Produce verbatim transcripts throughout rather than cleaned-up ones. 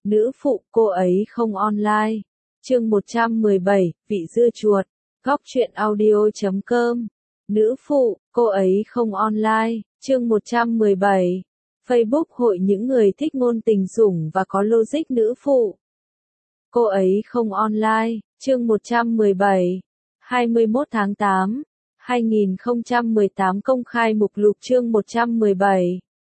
Nữ phụ, cô ấy không online. Chương một trăm mười bảy, vị dưa chuột. Góc truyện audio chấm com. Nữ phụ, cô ấy không online. Chương một trăm mười bảy. Facebook hội những người thích ngôn tình dủng và có logic nữ phụ. Cô ấy không online. Chương một trăm mười bảy. hai mươi mốt tháng tám, hai nghìn không trăm mười tám công khai mục lục chương một trăm mười bảy.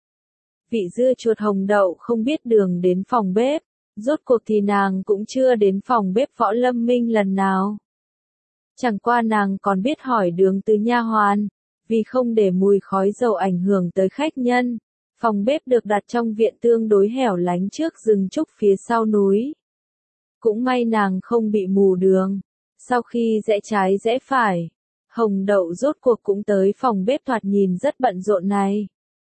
Vị dưa chuột Hồng Đậu không biết đường đến phòng bếp, rốt cuộc thì nàng cũng chưa đến phòng bếp Võ Lâm Minh lần nào. Chẳng qua nàng còn biết hỏi đường từ nha hoàn, vì không để mùi khói dầu ảnh hưởng tới khách nhân. Phòng bếp được đặt trong viện tương đối hẻo lánh trước rừng trúc phía sau núi. Cũng may nàng không bị mù đường. Sau khi rẽ trái rẽ phải, Hồng Đậu rốt cuộc cũng tới phòng bếp thoạt nhìn rất bận rộn này.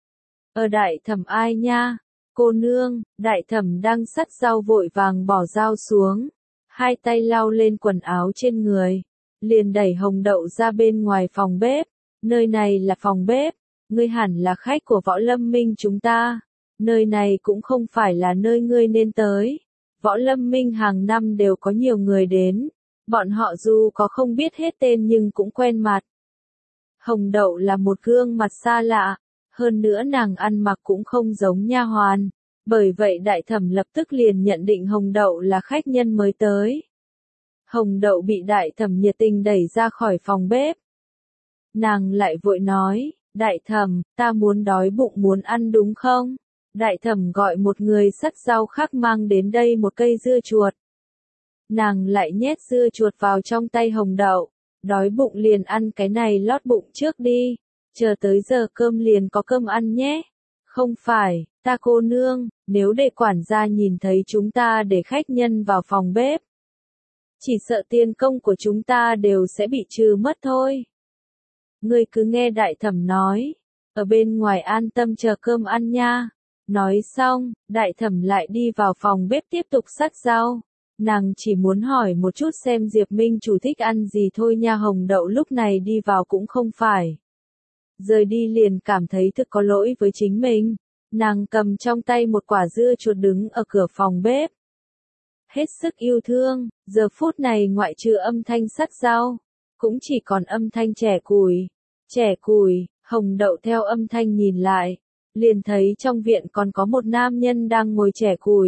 Ở đại thẩm ai nha? Cô nương, đại thẩm đang sắt dao vội vàng bỏ dao xuống, hai tay lau lên quần áo trên người, liền đẩy Hồng Đậu ra bên ngoài phòng bếp. Nơi này là phòng bếp, ngươi hẳn là khách của Võ Lâm Minh chúng ta, nơi này cũng không phải là nơi ngươi nên tới. Võ Lâm Minh hàng năm đều có nhiều người đến, bọn họ dù có không biết hết tên nhưng cũng quen mặt. Hồng Đậu là một gương mặt xa lạ, hơn nữa nàng ăn mặc cũng không giống nha hoàn, bởi vậy đại thẩm lập tức liền nhận định Hồng Đậu là khách nhân mới tới. Hồng Đậu bị đại thẩm nhiệt tình đẩy ra khỏi phòng bếp. Nàng lại vội nói, đại thẩm, ta muốn đói bụng muốn ăn đúng không? Đại thẩm gọi một người sắt rau khác mang đến đây một cây dưa chuột. Nàng lại nhét dưa chuột vào trong tay Hồng Đậu, đói bụng liền ăn cái này lót bụng trước đi, chờ tới giờ cơm liền có cơm ăn nhé. Không phải, ta cô nương, nếu để quản gia nhìn thấy chúng ta để khách nhân vào phòng bếp, chỉ sợ tiền công của chúng ta đều sẽ bị trừ mất thôi. Ngươi cứ nghe đại thẩm nói, ở bên ngoài an tâm chờ cơm ăn nha. Nói xong, đại thẩm lại đi vào phòng bếp tiếp tục sắt rau. Nàng chỉ muốn hỏi một chút xem Diệp Minh chủ thích ăn gì thôi nha. Hồng Đậu lúc này đi vào cũng không phải rời đi liền cảm thấy thực có lỗi với chính mình. Nàng cầm trong tay một quả dưa chuột đứng ở cửa phòng bếp, hết sức yêu thương. Giờ phút này ngoại trừ âm thanh sắt rau, cũng chỉ còn âm thanh chẻ củi. Chẻ củi, Hồng Đậu theo âm thanh nhìn lại, liền thấy trong viện còn có một nam nhân đang ngồi chẻ củi.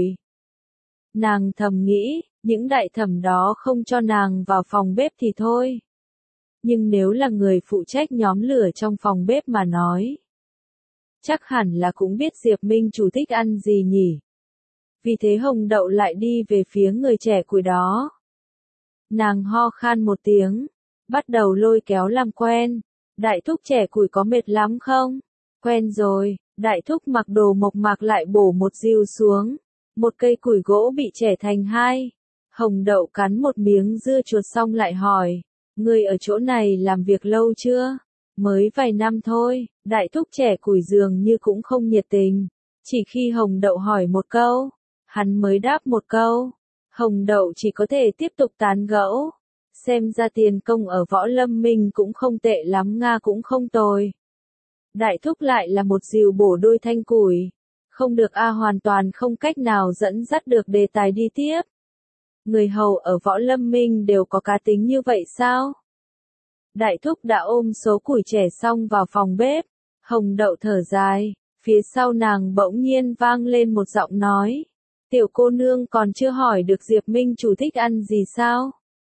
Nàng thầm nghĩ, những đại thẩm đó không cho nàng vào phòng bếp thì thôi. Nhưng nếu là người phụ trách nhóm lửa trong phòng bếp mà nói, chắc hẳn là cũng biết Diệp Minh chủ thích ăn gì nhỉ. Vì thế Hồng Đậu lại đi về phía người trẻ củi đó. Nàng ho khan một tiếng, bắt đầu lôi kéo làm quen. Đại thúc trẻ củi có mệt lắm không? Quen rồi. Đại thúc mặc đồ mộc mạc lại bổ một rìu xuống. Một cây củi gỗ bị chẻ thành hai. Hồng Đậu cắn một miếng dưa chuột xong lại hỏi, ngươi ở chỗ này làm việc lâu chưa? Mới vài năm thôi. Đại thúc trẻ củi dường như cũng không nhiệt tình. Chỉ khi Hồng Đậu hỏi một câu, hắn mới đáp một câu. Hồng Đậu chỉ có thể tiếp tục tán gẫu. Xem ra tiền công ở Võ Lâm Minh cũng không tệ lắm nga, cũng không tồi. Đại thúc lại là một rìu bổ đôi thanh củi. Không được a, hoàn toàn không cách nào dẫn dắt được đề tài đi tiếp. Người hầu ở Võ Lâm Minh đều có cá tính như vậy sao? Đại thúc đã ôm số củi chẻ xong vào phòng bếp. Hồng Đậu thở dài, phía sau nàng bỗng nhiên vang lên một giọng nói. Tiểu cô nương còn chưa hỏi được Diệp Minh chủ thích ăn gì sao?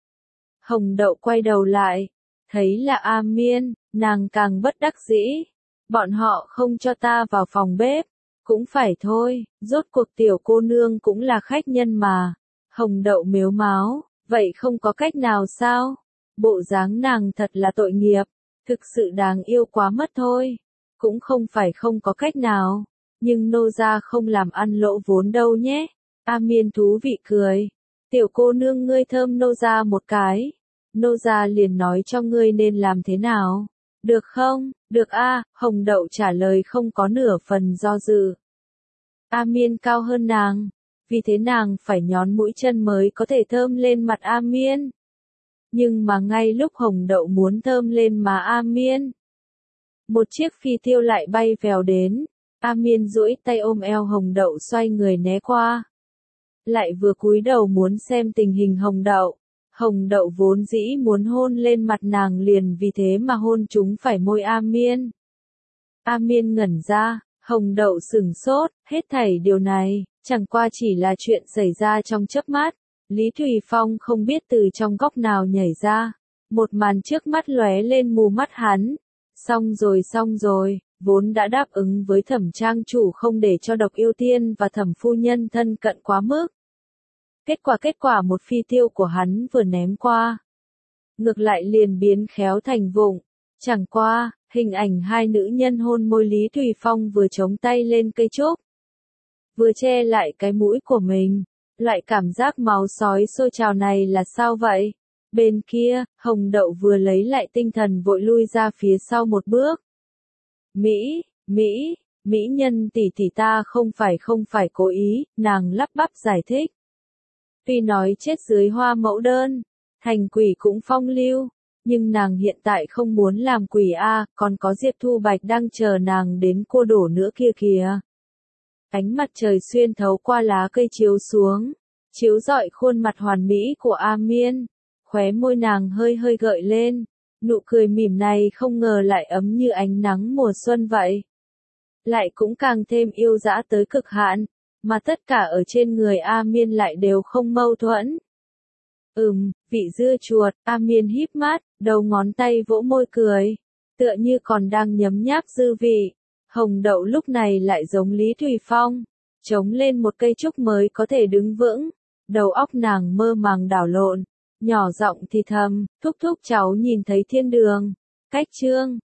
Hồng Đậu quay đầu lại, thấy là A Miên, nàng càng bất đắc dĩ. Bọn họ không cho ta vào phòng bếp, cũng phải thôi, rốt cuộc tiểu cô nương cũng là khách nhân mà. Hồng Đậu mếu máo, vậy không có cách nào sao? Bộ dáng nàng thật là tội nghiệp, thực sự đáng yêu quá mất thôi. Cũng không phải không có cách nào, nhưng nô gia không làm ăn lỗ vốn đâu nhé. A Miên thú vị cười, tiểu cô nương ngươi thơm nô gia một cái, nô gia liền nói cho ngươi nên làm thế nào. Được không? Được a, Hồng Đậu trả lời không có nửa phần do dự. A Miên cao hơn nàng, vì thế nàng phải nhón mũi chân mới có thể thơm lên mặt A Miên. Nhưng mà ngay lúc Hồng Đậu muốn thơm lên má A Miên, một chiếc phi tiêu lại bay vèo đến. A Miên duỗi tay ôm eo Hồng Đậu xoay người né qua. lại vừa cúi đầu muốn xem tình hình Hồng Đậu. Hồng Đậu vốn dĩ muốn hôn lên mặt nàng liền vì thế mà hôn chúng phải môi A Miên. A Miên ngẩn ra, Hồng Đậu sửng sốt, hết thảy điều này, chẳng qua chỉ là chuyện xảy ra trong chớp mắt. Lý Thùy Phong không biết từ trong góc nào nhảy ra, một màn trước mắt lóe lên mù mắt hắn. Xong rồi xong rồi, vốn đã đáp ứng với Thẩm trang chủ không để cho Độc Yêu Tiên và Thẩm phu nhân thân cận quá mức. Kết quả kết quả một phi tiêu của hắn vừa ném qua, ngược lại liền biến khéo thành vụng. Chẳng qua, hình ảnh hai nữ nhân hôn môi Lý Thùy Phong vừa chống tay lên cây trúc, vừa che lại cái mũi của mình. Loại cảm giác máu sói sôi trào này là sao vậy? Bên kia, Hồng Đậu vừa lấy lại tinh thần vội lui ra phía sau một bước. Mỹ, Mỹ, Mỹ nhân tỷ tỷ ta không phải không phải cố ý, nàng lắp bắp giải thích. Tuy nói chết dưới hoa mẫu đơn, thành quỷ cũng phong lưu, nhưng nàng hiện tại không muốn làm quỷ a, còn có Diệp Thu Bạch đang chờ nàng đến cô đổ nữa kia kìa. Ánh mặt trời xuyên thấu qua lá cây chiếu xuống, chiếu rọi khuôn mặt hoàn mỹ của A Miên, khóe môi nàng hơi hơi gợi lên, nụ cười mỉm này không ngờ lại ấm như ánh nắng mùa xuân vậy. Lại cũng càng thêm yêu dã tới cực hạn, mà tất cả ở trên người A Miên lại đều không mâu thuẫn. Ừm, vị dưa chuột, A Miên híp mắt, đầu ngón tay vỗ môi cười, tựa như còn đang nhấm nháp dư vị. Hồng Đậu lúc này lại giống Lý Thùy Phong, chống lên một cây trúc mới có thể đứng vững, đầu óc nàng mơ màng đảo lộn, nhỏ giọng thì thầm, thúc thúc cháu nhìn thấy thiên đường, cách chương,